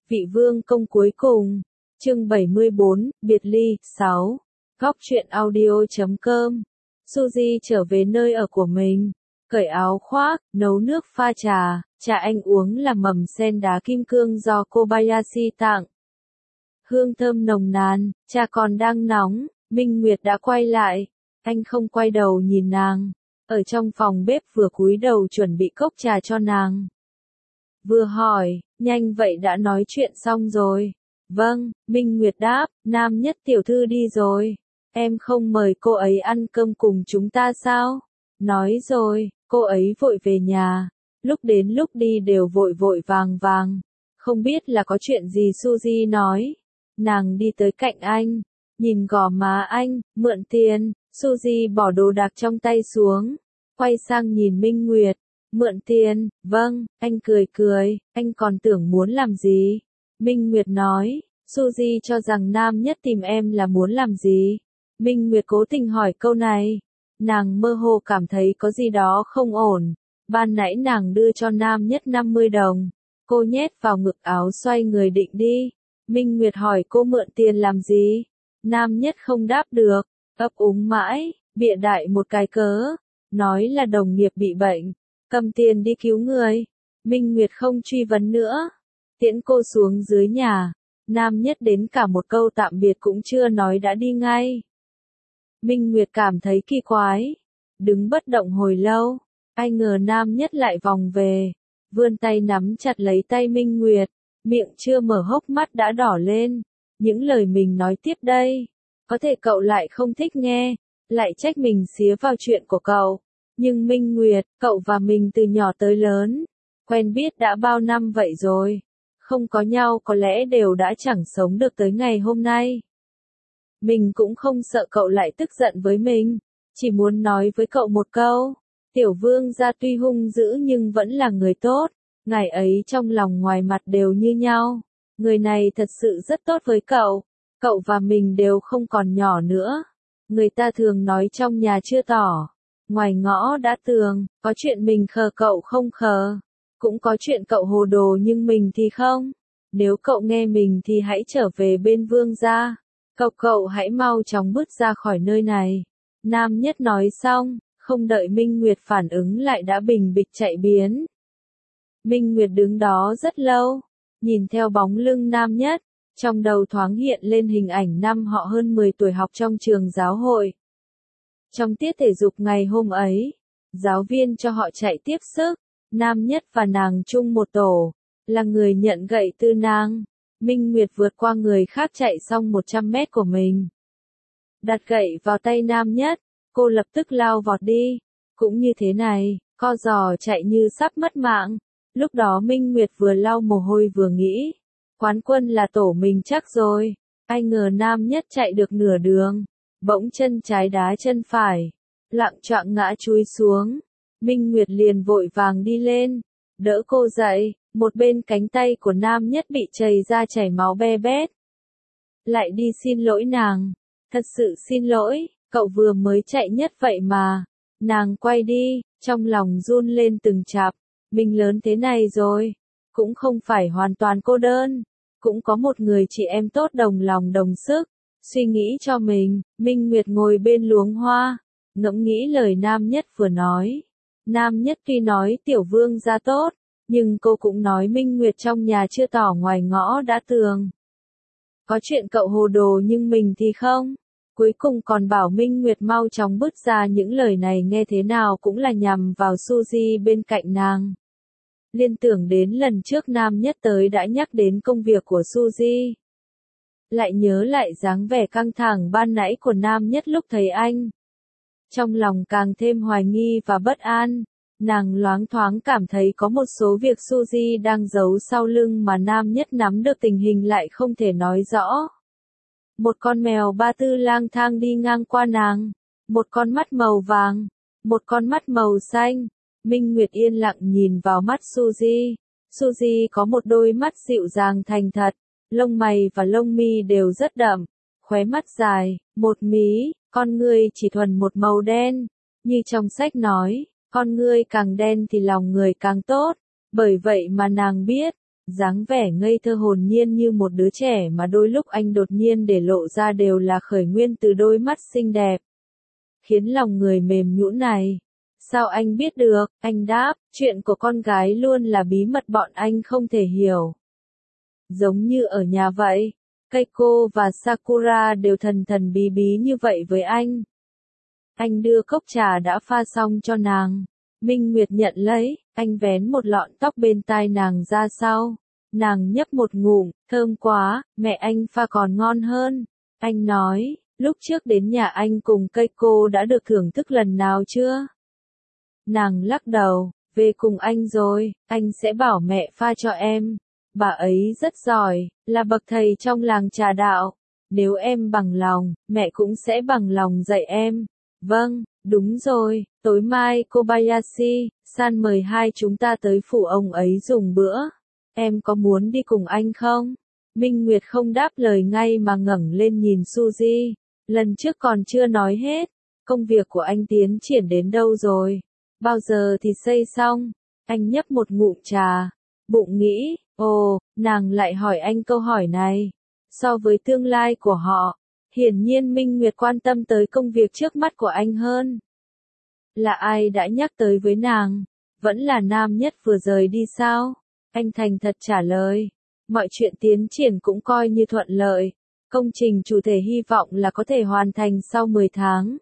Vị vương công cuối cùng. Chương 74, biệt ly, 6. Góc truyện audio.com. Suzy trở về nơi ở của mình, cởi áo khoác, nấu nước pha trà, trà anh uống là mầm sen đá kim cương do Kobayashi tặng. Hương thơm nồng nàn, trà còn đang nóng, Minh Nguyệt đã quay lại, anh không quay đầu nhìn nàng, ở trong phòng bếp vừa cúi đầu chuẩn bị cốc trà cho nàng. Vừa hỏi, nhanh vậy đã nói chuyện xong rồi. Vâng, Minh Nguyệt đáp, Nam Nhất tiểu thư đi rồi. Em không mời cô ấy ăn cơm cùng chúng ta sao? Nói rồi, cô ấy vội về nhà. Lúc đến lúc đi đều vội vội vàng vàng. Không biết là có chuyện gì Suzy nói. Nàng đi tới cạnh anh, nhìn gò má anh, mượn tiền. Suzy bỏ đồ đạc trong tay xuống, quay sang nhìn Minh Nguyệt. Mượn tiền, vâng, anh cười cười, anh còn tưởng muốn làm gì? Minh Nguyệt nói, Suzy cho rằng Nam Nhất tìm em là muốn làm gì? Minh Nguyệt cố tình hỏi câu này. Nàng mơ hồ cảm thấy có gì đó không ổn. Ban nãy nàng đưa cho Nam Nhất 50 đồng. Cô nhét vào ngực áo xoay người định đi. Minh Nguyệt hỏi cô mượn tiền làm gì? Nam Nhất không đáp được, ấp úng mãi, bịa đại một cái cớ. Nói là đồng nghiệp bị bệnh, cầm tiền đi cứu người. Minh Nguyệt không truy vấn nữa. Tiễn cô xuống dưới nhà. Nam Nhất đến cả một câu tạm biệt cũng chưa nói đã đi ngay. Minh Nguyệt cảm thấy kỳ quái. Đứng bất động hồi lâu. Ai ngờ Nam Nhất lại vòng về. Vươn tay nắm chặt lấy tay Minh Nguyệt. Miệng chưa mở hốc mắt đã đỏ lên. Những lời mình nói tiếp đây. Có thể cậu lại không thích nghe. Lại trách mình xía vào chuyện của cậu. Nhưng Minh Nguyệt, cậu và mình từ nhỏ tới lớn. Quen biết đã bao năm vậy rồi. Không có nhau có lẽ đều đã chẳng sống được tới ngày hôm nay. Mình cũng không sợ cậu lại tức giận với mình. Chỉ muốn nói với cậu một câu. Tiểu vương gia tuy hung dữ nhưng vẫn là người tốt. Ngài ấy trong lòng ngoài mặt đều như nhau. Người này thật sự rất tốt với cậu. Cậu và mình đều không còn nhỏ nữa. Người ta thường nói trong nhà chưa tỏ, ngoài ngõ đã tường. Có chuyện mình khờ cậu không khờ. Cũng có chuyện cậu hồ đồ nhưng mình thì không. Nếu cậu nghe mình thì hãy trở về bên vương gia. Cậu hãy mau chóng bước ra khỏi nơi này. Nam Nhất nói xong, không đợi Minh Nguyệt phản ứng lại đã bình bịch chạy biến. Minh Nguyệt đứng đó rất lâu, nhìn theo bóng lưng Nam Nhất, trong đầu thoáng hiện lên hình ảnh năm họ hơn 10 tuổi học trong trường giáo hội. Trong tiết thể dục ngày hôm ấy, giáo viên cho họ chạy tiếp sức. Nam Nhất và nàng chung một tổ, là người nhận gậy từ nàng. Minh Nguyệt vượt qua người khác chạy xong 100 mét của mình. Đặt gậy vào tay Nam Nhất, cô lập tức lao vọt đi. Cũng như thế này, co giò chạy như sắp mất mạng. Lúc đó Minh Nguyệt vừa lau mồ hôi vừa nghĩ. Quán quân là tổ mình chắc rồi. Ai ngờ Nam Nhất chạy được nửa đường. Bỗng chân trái đá chân phải. Lạng choạng ngã chúi xuống. Minh Nguyệt liền vội vàng đi lên, đỡ cô dậy, một bên cánh tay của Nam Nhất bị chày ra chảy máu be bét. Lại đi xin lỗi nàng, thật sự xin lỗi, cậu vừa mới chạy nhất vậy mà. Nàng quay đi, trong lòng run lên từng chạp, mình lớn thế này rồi, cũng không phải hoàn toàn cô đơn, cũng có một người chị em tốt đồng lòng đồng sức, suy nghĩ cho mình. Minh Nguyệt ngồi bên luống hoa, ngẫm nghĩ lời Nam Nhất vừa nói. Nam Nhất tuy nói tiểu vương gia tốt, nhưng cô cũng nói Minh Nguyệt trong nhà chưa tỏ ngoài ngõ đã tường. Có chuyện cậu hồ đồ nhưng mình thì không. Cuối cùng còn bảo Minh Nguyệt mau chóng bứt ra những lời này nghe thế nào cũng là nhằm vào Suzy bên cạnh nàng. Liên tưởng đến lần trước Nam Nhất tới đã nhắc đến công việc của Suzy. Lại nhớ lại dáng vẻ căng thẳng ban nãy của Nam Nhất lúc thấy anh. Trong lòng càng thêm hoài nghi và bất an, nàng loáng thoáng cảm thấy có một số việc Suzy đang giấu sau lưng mà Nam Nhất nắm được tình hình lại không thể nói rõ. Một con mèo ba tư lang thang đi ngang qua nàng, một con mắt màu vàng, một con mắt màu xanh. Minh Nguyệt yên lặng nhìn vào mắt Suzy. Suzy có một đôi mắt dịu dàng thành thật, lông mày và lông mi đều rất đậm, khóe mắt dài, một mí. Con ngươi chỉ thuần một màu đen, như trong sách nói, con ngươi càng đen thì lòng người càng tốt, bởi vậy mà nàng biết, Dáng vẻ ngây thơ hồn nhiên như một đứa trẻ mà đôi lúc anh đột nhiên để lộ ra đều là khởi nguyên từ đôi mắt xinh đẹp, khiến lòng người mềm nhũn này. Sao anh biết được? Anh đáp, chuyện của con gái luôn là bí mật bọn anh không thể hiểu. Giống như ở nhà vậy, Keiko và Sakura đều thần thần bí bí như vậy với anh. Anh đưa cốc trà đã pha xong cho nàng. Minh Nguyệt nhận lấy, anh vén một lọn tóc bên tai nàng ra sau. Nàng nhấp một ngụm, thơm quá, mẹ anh pha còn ngon hơn. Anh nói, lúc trước đến nhà anh cùng Keiko đã được thưởng thức lần nào chưa? Nàng lắc đầu, về cùng anh rồi, anh sẽ bảo mẹ pha cho em. Bà ấy rất giỏi, là bậc thầy trong làng trà đạo. Nếu em bằng lòng, mẹ cũng sẽ bằng lòng dạy em. Vâng, đúng rồi, tối mai Kobayashi-san mời hai chúng ta tới phủ ông ấy dùng bữa. Em có muốn đi cùng anh không? Minh Nguyệt không đáp lời ngay mà ngẩng lên nhìn Suzy. Lần trước còn chưa nói hết, công việc của anh tiến triển đến đâu rồi? Bao giờ thì xây xong? Anh nhấp một ngụm trà, bụng nghĩ, ồ, nàng lại hỏi anh câu hỏi này. So với tương lai của họ, hiển nhiên Minh Nguyệt quan tâm tới công việc trước mắt của anh hơn. Là ai đã nhắc tới với nàng? Vẫn là nam nhất vừa rời đi sao? Anh thành thật trả lời. Mọi chuyện tiến triển cũng coi như thuận lợi. Công trình chủ thể hy vọng là có thể hoàn thành sau 10 tháng.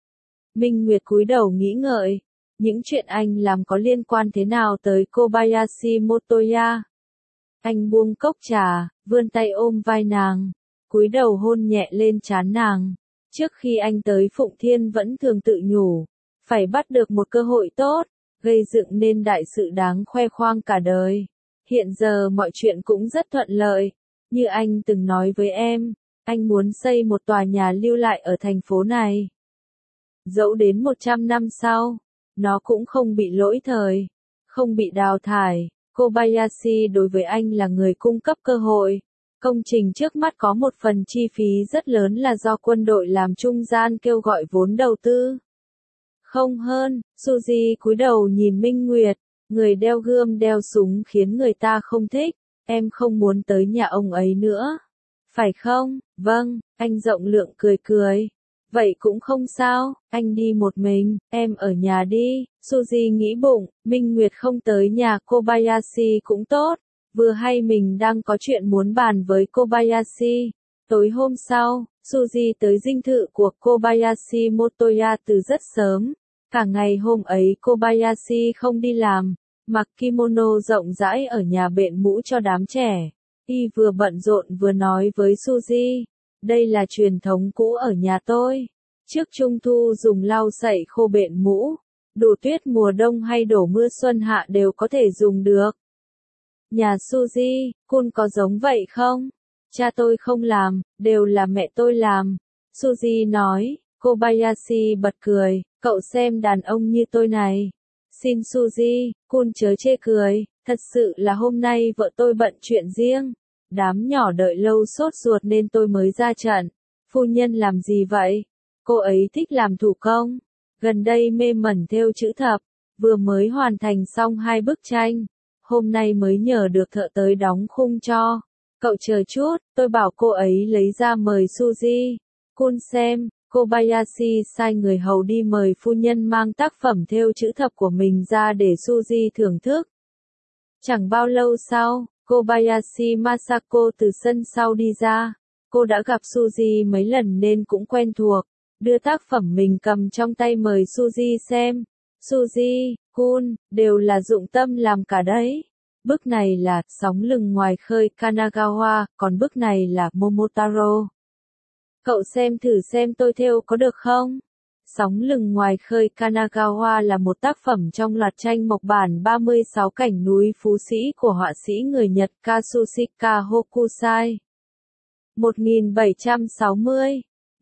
Minh Nguyệt cúi đầu nghĩ ngợi. Những chuyện anh làm có liên quan thế nào tới Kobayashi Motoya? Anh buông cốc trà, vươn tay ôm vai nàng, cúi đầu hôn nhẹ lên trán nàng. Trước khi anh tới Phụng Thiên vẫn thường tự nhủ, phải bắt được một cơ hội tốt, gây dựng nên đại sự đáng khoe khoang cả đời. Hiện giờ mọi chuyện cũng rất thuận lợi. Như anh từng nói với em, anh muốn xây một tòa nhà lưu lại ở thành phố này. Dẫu đến 100 năm sau, nó cũng không bị lỗi thời, không bị đào thải. Kobayashi đối với anh là người cung cấp cơ hội. Công trình trước mắt có một phần chi phí rất lớn là do quân đội làm trung gian kêu gọi vốn đầu tư. Không hơn, Suzy cúi đầu nhìn Minh Nguyệt, người đeo gươm đeo súng khiến người ta không thích. Em không muốn tới nhà ông ấy nữa. Phải không? Vâng, anh rộng lượng cười cười. Vậy cũng không sao, anh đi một mình, em ở nhà đi. Suzy nghĩ bụng, Minh Nguyệt không tới nhà Kobayashi cũng tốt. Vừa hay mình đang có chuyện muốn bàn với Kobayashi. Tối hôm sau, Suzy tới dinh thự của Kobayashi Motoya từ rất sớm. Cả ngày hôm ấy Kobayashi không đi làm, mặc kimono rộng rãi ở nhà bện mũ cho đám trẻ. Y vừa bận rộn vừa nói với Suzy, đây là truyền thống cũ ở nhà tôi. Trước Trung thu dùng lau sậy khô bện mũ, đổ tuyết mùa đông hay đổ mưa xuân hạ đều có thể dùng được. Nhà Suzy, Kun có giống vậy không? Cha tôi không làm, đều là mẹ tôi làm. Suzy nói, Kobayashi bật cười, cậu xem đàn ông như tôi này. Xin Suzy, Kun chớ chê cười, thật sự là hôm nay vợ tôi bận chuyện riêng. Đám nhỏ đợi lâu sốt ruột nên tôi mới ra trận. Phu nhân làm gì vậy? Cô ấy thích làm thủ công. Gần đây mê mẩn thêu chữ thập, vừa mới hoàn thành xong 2 bức tranh. Hôm nay mới nhờ được thợ tới đóng khung cho. Cậu chờ chút, tôi bảo cô ấy lấy ra mời Suzy. Kun xem, Kobayashi sai người hầu đi mời phu nhân mang tác phẩm thêu chữ thập của mình ra để Suzy thưởng thức. Chẳng bao lâu sau, Kobayashi Masako từ sân sau đi ra. Cô đã gặp Suzy mấy lần nên cũng quen thuộc. Đưa tác phẩm mình cầm trong tay mời Suzy xem. Suzy, Kun, đều là dụng tâm làm cả đấy. Bức này là Sóng lưng ngoài khơi Kanagawa, còn bức này là Momotaro. Cậu xem thử xem tôi thêu có được không? Sóng lưng ngoài khơi Kanagawa là một tác phẩm trong loạt tranh mộc bản 36 cảnh núi Phú Sĩ của họa sĩ người Nhật Katsushika Hokusai. 1760,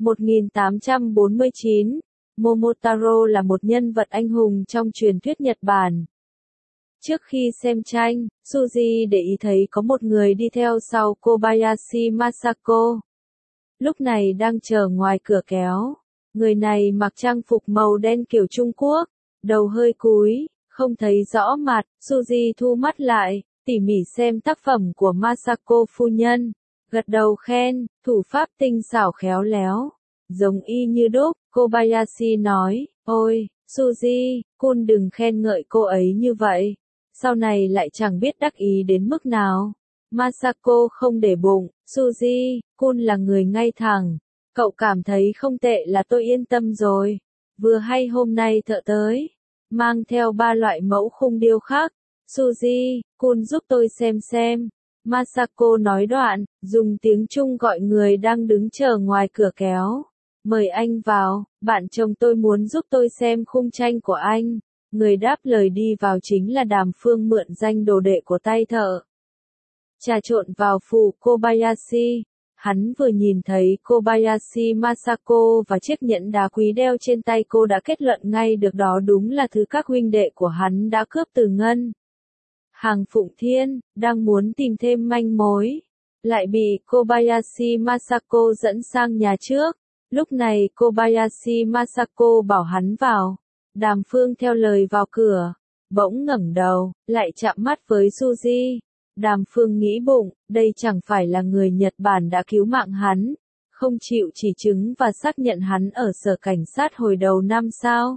1849, Momotaro là một nhân vật anh hùng trong truyền thuyết Nhật Bản. Trước khi xem tranh, Suzy để ý thấy có một người đi theo sau Kobayashi Masako. Lúc này đang chờ ngoài cửa kéo. Người này mặc trang phục màu đen kiểu Trung Quốc, đầu hơi cúi, không thấy rõ mặt. Suzy thu mắt lại, tỉ mỉ xem tác phẩm của Masako phu nhân, gật đầu khen, thủ pháp tinh xảo khéo léo, giống y như đúc, Kobayashi nói, ôi, Suzy, Kun đừng khen ngợi cô ấy như vậy, sau này lại chẳng biết đắc ý đến mức nào. Masako không để bụng, Suzy, Kun là người ngay thẳng, cậu cảm thấy không tệ là tôi yên tâm rồi, vừa hay hôm nay thợ tới, mang theo 3 loại mẫu khung điêu khắc, Suzy, Kun giúp tôi xem. Masako nói đoạn, dùng tiếng Trung gọi người đang đứng chờ ngoài cửa kéo. Mời anh vào, bạn chồng tôi muốn giúp tôi xem khung tranh của anh. Người đáp lời đi vào chính là Đàm Phương mượn danh đồ đệ của tay thợ. Trà trộn vào phủ Kobayashi. Hắn vừa nhìn thấy Kobayashi Masako và chiếc nhẫn đá quý đeo trên tay cô đã kết luận ngay được đó đúng là thứ các huynh đệ của hắn đã cướp từ ngân hàng Phụng Thiên, đang muốn tìm thêm manh mối, lại bị Kobayashi Masako dẫn sang nhà trước. Lúc này Kobayashi Masako bảo hắn vào. Đàm Phương theo lời vào cửa, bỗng ngẩng đầu, lại chạm mắt với Suzy. Đàm Phương nghĩ bụng, đây chẳng phải là người Nhật Bản đã cứu mạng hắn, không chịu chỉ chứng và xác nhận hắn ở sở cảnh sát hồi đầu năm sao?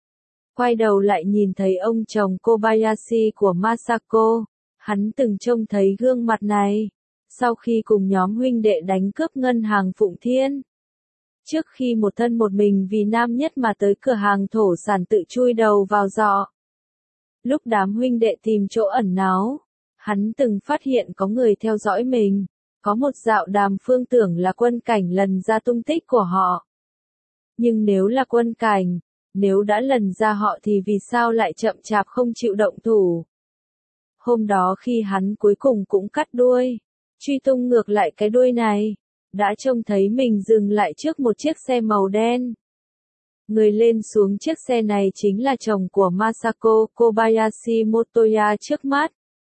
Quay đầu lại nhìn thấy ông chồng Kobayashi của Masako, hắn từng trông thấy gương mặt này, sau khi cùng nhóm huynh đệ đánh cướp ngân hàng Phụng Thiên. Trước khi một thân một mình vì nam nhất mà tới cửa hàng thổ sản tự chui đầu vào giọ. Lúc đám huynh đệ tìm chỗ ẩn náu, hắn từng phát hiện có người theo dõi mình, có một dạo Đàm Phương tưởng là Quân Cảnh lần ra tung tích của họ. Nhưng nếu là Quân Cảnh, nếu đã lần ra họ thì vì sao lại chậm chạp không chịu động thủ? Hôm đó khi hắn cuối cùng cũng cắt đuôi, truy tung ngược lại cái đuôi này, đã trông thấy mình dừng lại trước một chiếc xe màu đen. Người lên xuống chiếc xe này chính là chồng của Masako, Kobayashi Motoya trước mắt.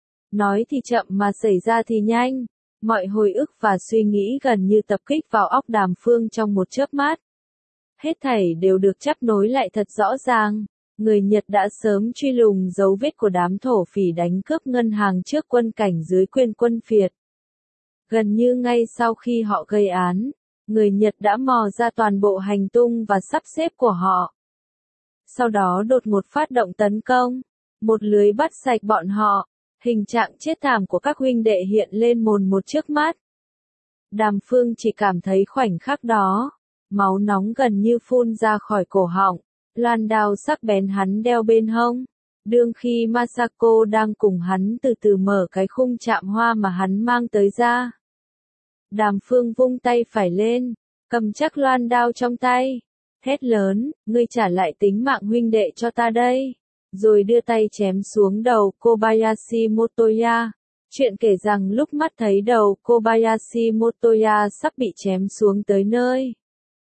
Nói thì chậm mà xảy ra thì nhanh, mọi hồi ức và suy nghĩ gần như tập kích vào óc Đàm Phương trong một chớp mắt. Hết thảy đều được chắp nối lại thật rõ ràng. Người Nhật đã sớm truy lùng dấu vết của đám thổ phỉ đánh cướp ngân hàng trước Quân Cảnh dưới quyền Quân Phiệt. Gần như ngay sau khi họ gây án, người Nhật đã mò ra toàn bộ hành tung và sắp xếp của họ. Sau đó đột ngột phát động tấn công, một lưới bắt sạch bọn họ, hình trạng chết thảm của các huynh đệ hiện lên mồn một trước mắt. Đàm Phương chỉ cảm thấy khoảnh khắc đó, máu nóng gần như phun ra khỏi cổ họng, loan đao sắc bén hắn đeo bên hông. Đương khi Masako đang cùng hắn từ từ mở cái khung chạm hoa mà hắn mang tới ra. Đàm Phương vung tay phải lên, cầm chắc loan đao trong tay, hét lớn, ngươi trả lại tính mạng huynh đệ cho ta đây, rồi đưa tay chém xuống đầu Kobayashi Motoya. Chuyện kể rằng lúc mắt thấy đầu Kobayashi Motoya sắp bị chém xuống tới nơi.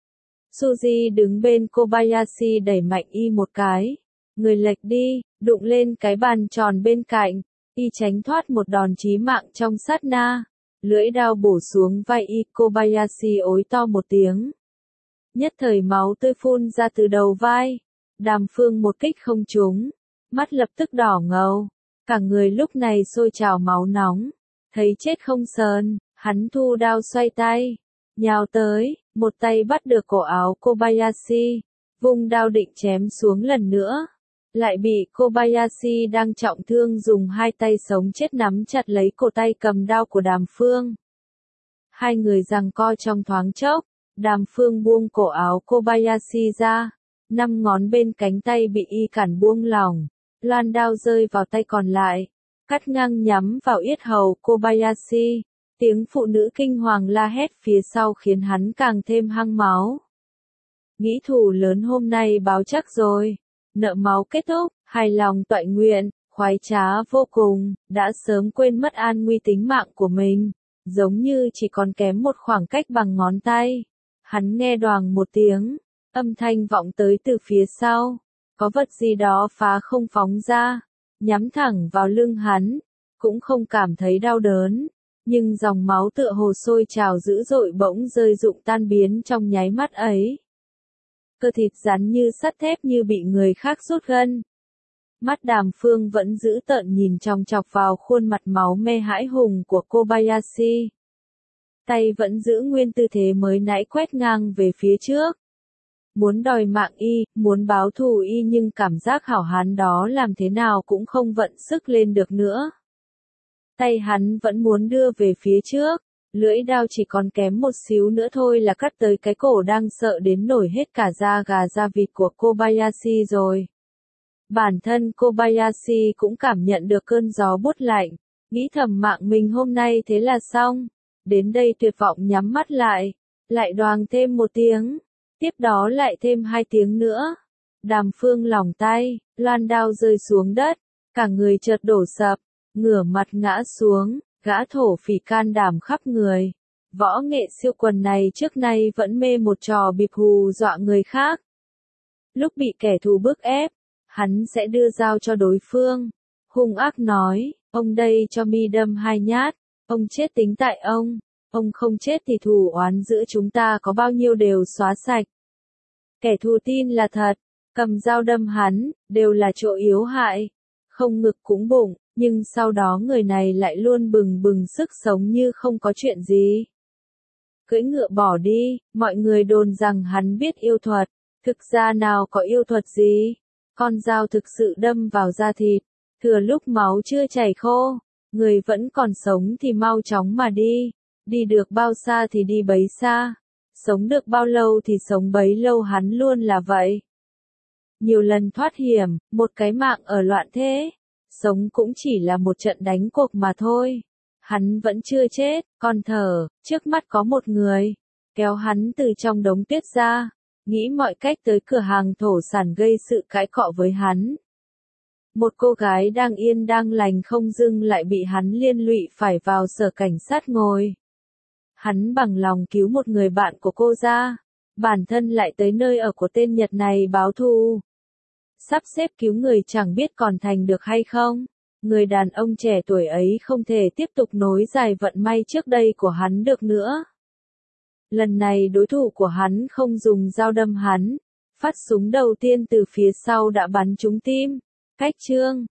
Suzy đứng bên Kobayashi đẩy mạnh y một cái, người lệch đi, đụng lên cái bàn tròn bên cạnh, y tránh thoát một đòn chí mạng trong sát na. Lưỡi đao bổ xuống vai y, Kobayashi ối to một tiếng. Nhất thời máu tươi phun ra từ đầu vai. Đàm Phương một kích không trúng, mắt lập tức đỏ ngầu, cả người lúc này sôi trào máu nóng. Thấy chết không sờn, hắn thu đao xoay tay, nhào tới, một tay bắt được cổ áo Kobayashi, vung đao định chém xuống lần nữa. Lại bị Kobayashi đang trọng thương dùng hai tay sống chết nắm chặt lấy cổ tay cầm đao của Đàm Phương. Hai người giằng co trong thoáng chốc, Đàm Phương buông cổ áo Kobayashi ra, 5 ngón bên cánh tay bị y cản buông lỏng, loan đao rơi vào tay còn lại, cắt ngang nhắm vào yết hầu Kobayashi. Tiếng phụ nữ kinh hoàng la hét phía sau khiến hắn càng thêm hăng máu. Nghĩ thù lớn hôm nay báo chắc rồi. Nợ máu kết thúc, hài lòng toại nguyện, khoái trá vô cùng, đã sớm quên mất an nguy tính mạng của mình, giống như chỉ còn kém một khoảng cách bằng ngón tay. Hắn nghe đoàng một tiếng, âm thanh vọng tới từ phía sau, có vật gì đó phá không phóng ra, nhắm thẳng vào lưng hắn, cũng không cảm thấy đau đớn, nhưng dòng máu tựa hồ sôi trào dữ dội bỗng rơi rụng tan biến trong nháy mắt ấy. Cơ thịt rắn như sắt thép như bị người khác rút gân. Mắt Đàm Phương vẫn giữ tợn nhìn chòng chọc vào khuôn mặt máu me hãi hùng của Kobayashi. Tay vẫn giữ nguyên tư thế mới nãy quét ngang về phía trước. Muốn đòi mạng y, muốn báo thù y nhưng cảm giác hảo hán đó làm thế nào cũng không vận sức lên được nữa. Tay hắn vẫn muốn đưa về phía trước, lưỡi đao chỉ còn kém một xíu nữa thôi là cắt tới cái cổ đang sợ đến nổi hết cả da gà da vịt của Kobayashi rồi. Bản thân Kobayashi cũng cảm nhận được cơn gió buốt lạnh, nghĩ thầm mạng mình hôm nay thế là xong. Đến đây tuyệt vọng nhắm mắt lại đoàng thêm một tiếng, tiếp đó lại thêm 2 tiếng nữa. Đàm Phương lỏng tay, loan đao rơi xuống đất, cả người chợt đổ sập, ngửa mặt ngã xuống, gã thổ phỉ can đảm khắp người. Võ nghệ siêu quần này trước nay vẫn mê một trò bịp hù dọa người khác. Lúc bị kẻ thù bức ép, hắn sẽ đưa dao cho đối phương. Hung ác nói, ông đây cho mi đâm 2 nhát, ông chết tính tại ông không chết thì thù oán giữa chúng ta có bao nhiêu đều xóa sạch. Kẻ thù tin là thật, cầm dao đâm hắn, đều là chỗ yếu hại, không ngực cũng bụng, nhưng sau đó người này lại luôn bừng bừng sức sống như không có chuyện gì. Cưỡi ngựa bỏ đi, mọi người đồn rằng hắn biết yêu thuật, thực ra nào có yêu thuật gì, con dao thực sự đâm vào da thịt, thừa lúc máu chưa chảy khô, người vẫn còn sống thì mau chóng mà đi được bao xa thì đi bấy xa, sống được bao lâu thì sống bấy lâu, hắn luôn là vậy. Nhiều lần thoát hiểm, một cái mạng ở loạn thế, sống cũng chỉ là một trận đánh cuộc mà thôi. Hắn vẫn chưa chết, còn thở, trước mắt có một người, kéo hắn từ trong đống tuyết ra, nghĩ mọi cách tới cửa hàng thổ sản gây sự cãi cọ với hắn. Một cô gái đang yên đang lành không dưng lại bị hắn liên lụy phải vào sở cảnh sát ngồi. Hắn bằng lòng cứu một người bạn của cô ra, bản thân lại tới nơi ở của tên Nhật này báo thù. Sắp xếp cứu người chẳng biết còn thành được hay không. Người đàn ông trẻ tuổi ấy không thể tiếp tục nối dài vận may trước đây của hắn được nữa. Lần này đối thủ của hắn không dùng dao đâm hắn, phát súng đầu tiên từ phía sau đã bắn trúng tim. Cách chương